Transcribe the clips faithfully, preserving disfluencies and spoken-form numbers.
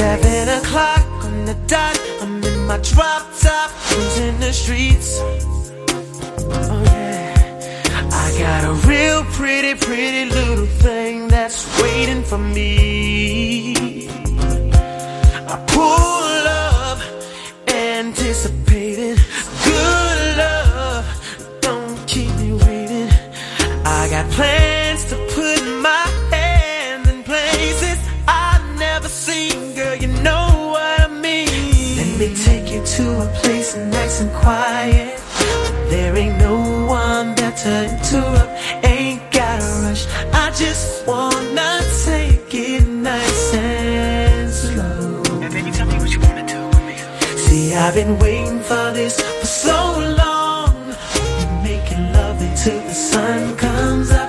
Seven o'clock on the dot, I'm in my drop top, cruising the streets. Oh yeah, I got a real pretty, pretty little thing that's waiting for me. I pull up, anticipating good love. Don't keep me waiting. I got plans to put my hand in places I've never seen. Girl, you know what I mean. Let me take you to a place nice and quiet. There ain't no one there to interrupt. Ain't gotta rush. I just wanna take it nice and slow. And baby, tell me what you wanna do with me. See, I've been waiting for this for so long. We're making love until the sun comes up.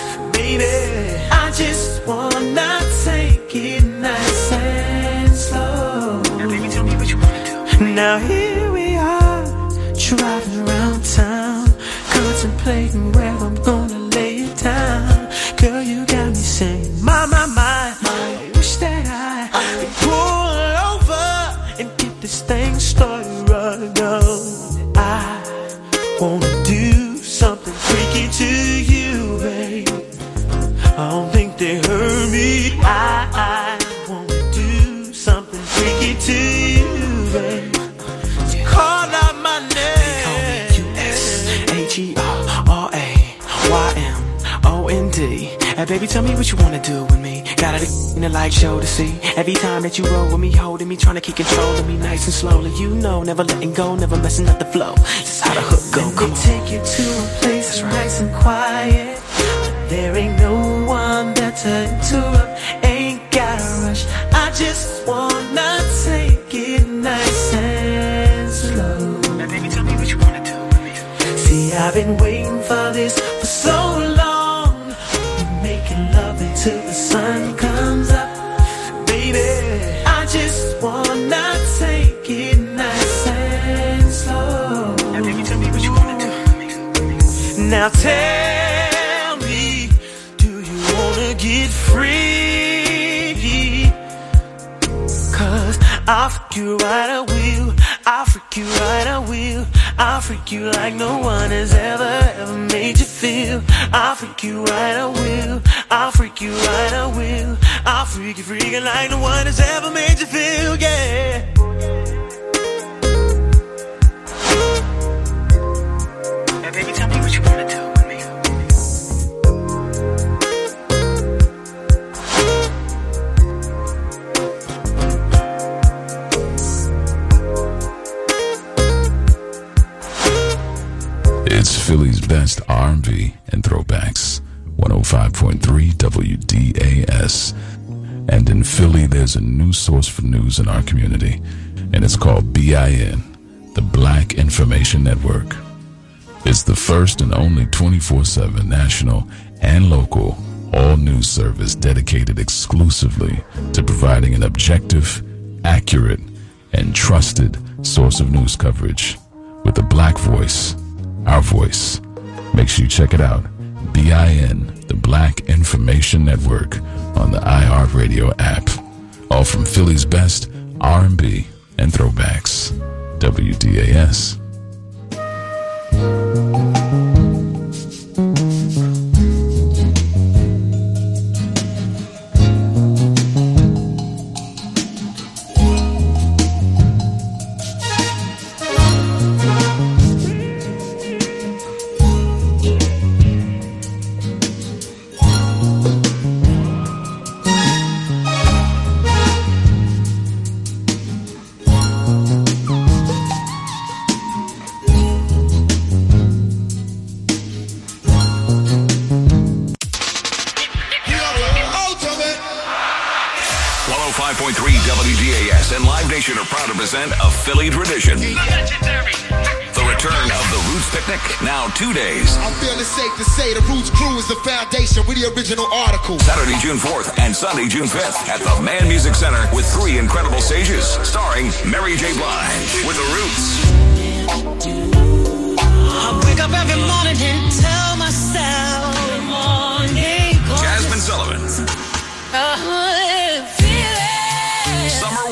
Baby, I just wanna take it nice and slow. And baby, tell me what you wanna do with me. Now here we are, driving around town, contemplating where I'm gonna lay it down. Girl, you got me saying, my, my, my, I wish that I could pull over and get this thing started right now. I wanna do something freaky to you, babe. I don't think they heard me. I, I wanna do something freaky to you, babe. So call out my name. They call me U S H E R R A Y M O N D. And baby, tell me what you wanna do with me. Got it in the light show to see. Every time that you roll with me, holding me, trying to keep control of me nice and slowly. You know, never letting go, never messing up the flow. Just how the hook go, Let come me on. take you to a place that's right. Nice and quiet. There ain't no one there to interrupt. Ain't gotta rush. I just wanna take it nice and slow. Now baby, tell me what you wanna do with me. See, I've been waiting for this for so long. We're making love until the sun comes up. Baby, I just wanna take it nice and slow. Now baby, tell me what you wanna do with me. Now tell me, do you wanna get free? Cause I'll freak you right, I will. I'll freak you right, I will. I'll freak you like no one has ever, ever made you feel. I'll freak you right, I will. I'll freak you right, I will. I'll freak you freaking like no one has ever made you feel, yeah. Now baby, tell me what you wanna do with me. It's Philly's best R and B and throwbacks. one oh five point three W D A S. And in Philly, there's a new source for news in our community, and it's called B I N, the Black Information Network. It's the first and only twenty-four seven national and local all-news service dedicated exclusively to providing an objective, accurate, and trusted source of news coverage with a black voice, our voice. Make sure you check it out. B I N, the Black Information Network, on the iHeartRadio app. All from Philly's best R and B and throwbacks. W D A S. Are proud to present a Philly tradition. The return of the Roots Picnic, now two days. I feel it's safe to say the Roots Crew is the foundation with the original article. Saturday, June fourth and Sunday, June fifth at the Man Music Center with three incredible stages starring Mary J. Blige with the Roots. I wake up every morning and tell myself, good morning, Jasmine Sullivan. uh, Summer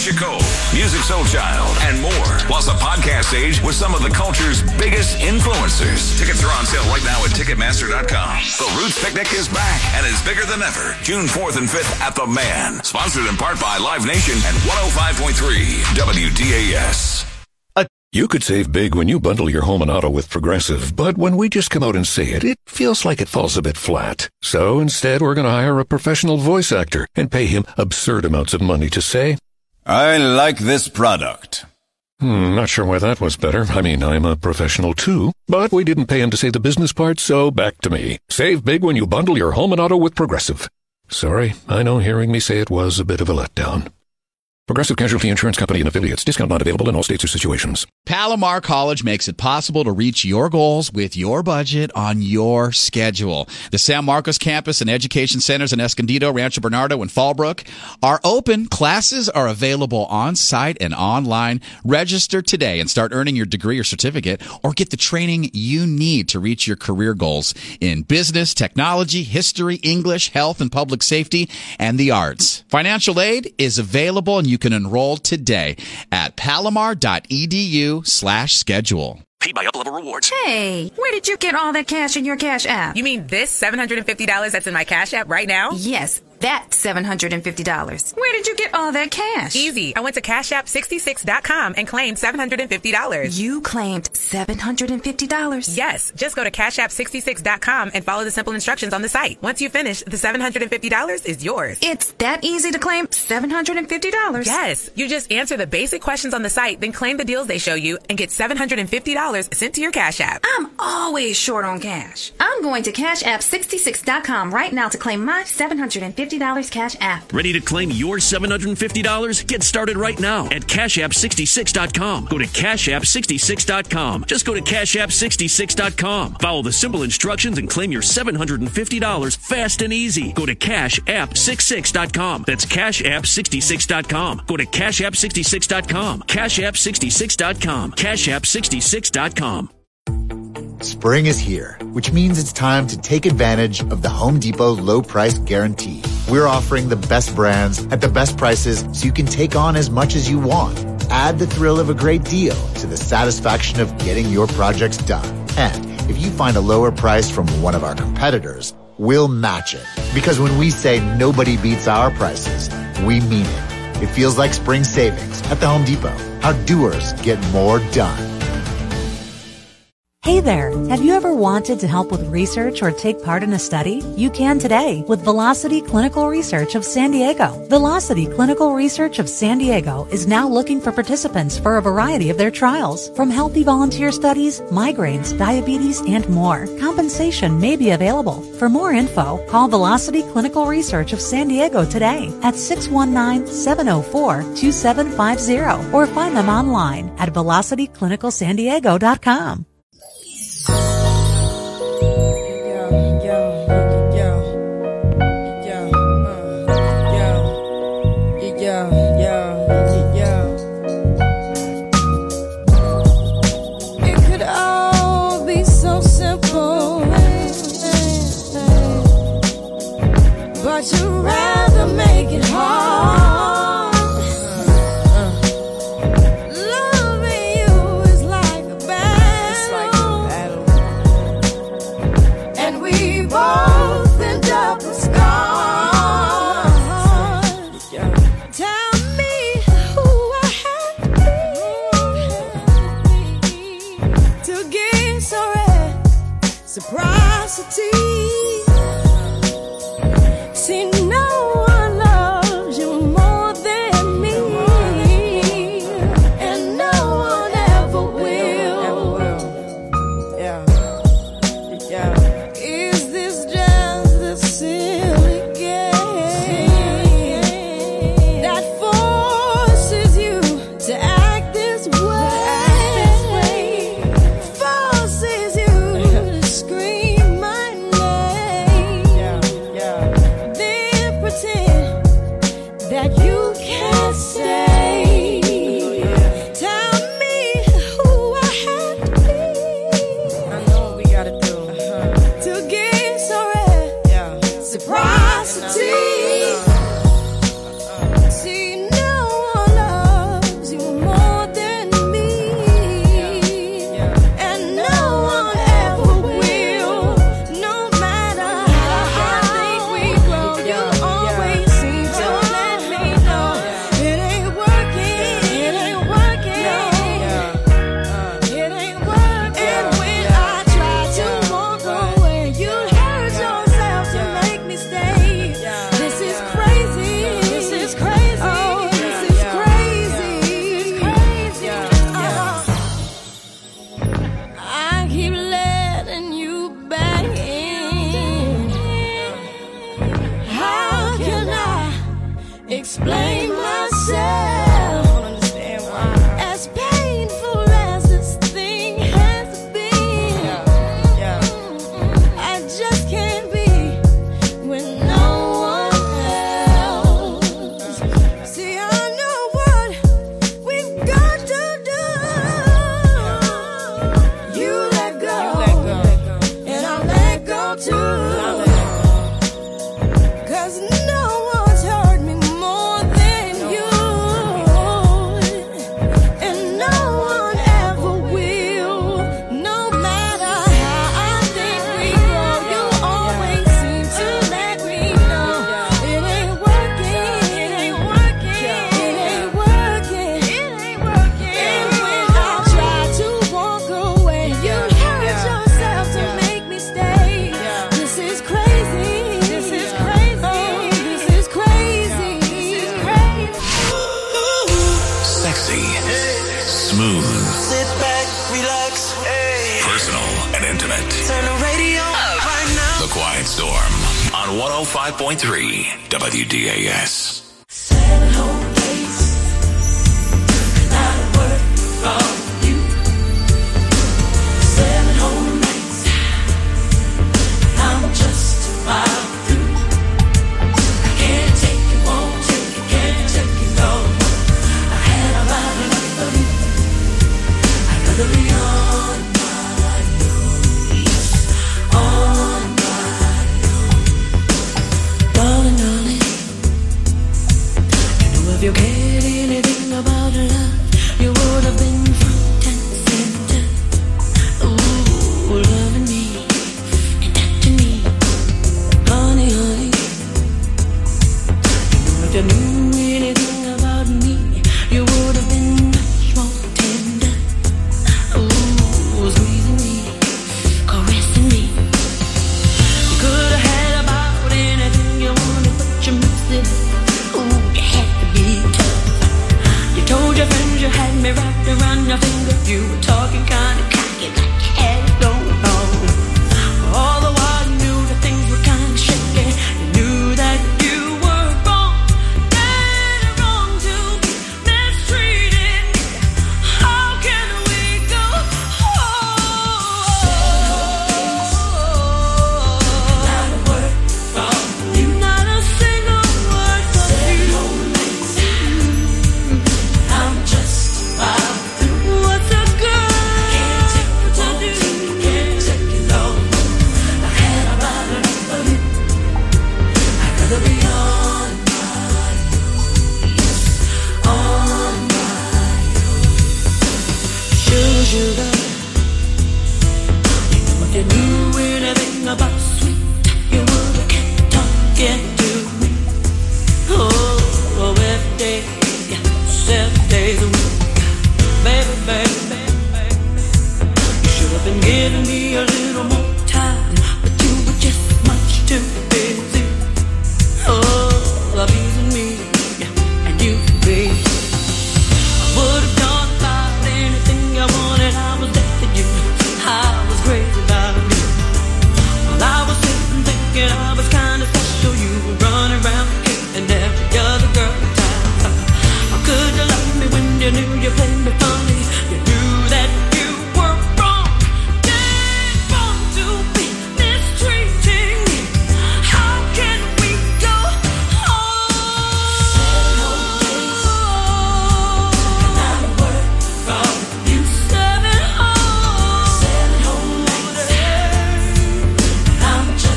Keisha Cole, Music Soul Child, and more. Plus a podcast stage with some of the culture's biggest influencers. Tickets are on sale right now at Ticketmaster dot com. The Roots Picnic is back and is bigger than ever. June fourth and fifth at The Man. Sponsored in part by Live Nation and one oh five point three W D A S. You could save big when you bundle your home and auto with Progressive, but when we just come out and say it, it feels like it falls a bit flat. So instead, we're going to hire a professional voice actor and pay him absurd amounts of money to say, I like this product. Hmm, not sure why that was better. I mean, I'm a professional too, but we didn't pay him to say the business part, so back to me. Save big when you bundle your home and auto with Progressive. Sorry, I know hearing me say it was a bit of a letdown. Progressive Casualty Insurance Company and affiliates. Discount not available in all states or situations. Palomar College makes it possible to reach your goals with your budget on your schedule. The San Marcos campus and education centers in Escondido, Rancho Bernardo, and Fallbrook are open. Classes are available on-site and online. Register today and start earning your degree or certificate, or get the training you need to reach your career goals in business, technology, history, English, health and public safety, and the arts. Financial aid is available, and you can enroll today at palomar.edu slash schedule. Paid by Up-Level Rewards. Hey, where did you get all that cash in your Cash App? You mean this seven hundred fifty dollars that's in my Cash App right now? Yes, that seven hundred fifty dollars. Where did you get all that cash? Easy. I went to cash app sixty-six dot com and claimed seven hundred fifty dollars. You claimed seven hundred fifty dollars? Yes. Just go to cash app sixty-six dot com and follow the simple instructions on the site. Once you finish, the seven hundred fifty dollars is yours. It's that easy to claim seven hundred fifty dollars? Yes. You just answer the basic questions on the site, then claim the deals they show you, and get seven hundred fifty dollars sent to your Cash App. I'm always short on cash. I'm going to cash app sixty-six dot com right now to claim my seven hundred fifty dollars Cash App. Ready to claim your seven hundred fifty dollars? Get started right now at cash app sixty-six dot com. Go to cash app sixty-six dot com. Just go to cash app sixty-six dot com. Follow the simple instructions and claim your seven hundred fifty dollars fast and easy. Go to cash app sixty-six dot com. That's cash app sixty-six dot com. Go to cash app sixty-six dot com. cash app sixty-six dot com. cash app sixty-six dot com. Spring is here, which means it's time to take advantage of the Home Depot low price guarantee. We're offering the best brands at the best prices so you can take on as much as you want. Add the thrill of a great deal to the satisfaction of getting your projects done. And if you find a lower price from one of our competitors, we'll match it. Because when we say nobody beats our prices, we mean it. It feels like spring savings at the Home Depot. How doers get more done. Hey there! Have you ever wanted to help with research or take part in a study? You can today with Velocity Clinical Research of San Diego. Velocity Clinical Research of San Diego is now looking for participants for a variety of their trials, from healthy volunteer studies, migraines, diabetes, and more. Compensation may be available. For more info, call Velocity Clinical Research of San Diego today at six one nine, seven oh four, two seven five zero or find them online at velocity clinical san diego dot com. But you'd rather make it hard. Uh, loving you is like a battle, like a battle. And we both end up with scars. Yeah. Tell me who I have to be to get so reciprocity. See, no one loves you more than me, and no one ever will. Yeah, yeah. Is this just a silly game that forces you to act this way? Forces you to scream my name. Yeah, yeah. Then explain myself. As painful as this thing has been, I just can't be with no one else. See, I know what we've got to do. You let go, and I'll let go too. Cause no one's hurt me more than you, and no one ever will. No matter how I think we go, you always seem to let me know it ain't working, it ain't working, it ain't working, it ain't working. And when I try to walk away, you hurt yourself to make me stay. This is crazy, this is crazy, this is crazy, this is crazy. Sexy. Smooth. Sit back, relax, Personal and intimate. turn the radio up right now. The Quiet Storm on one oh five point three W D A S.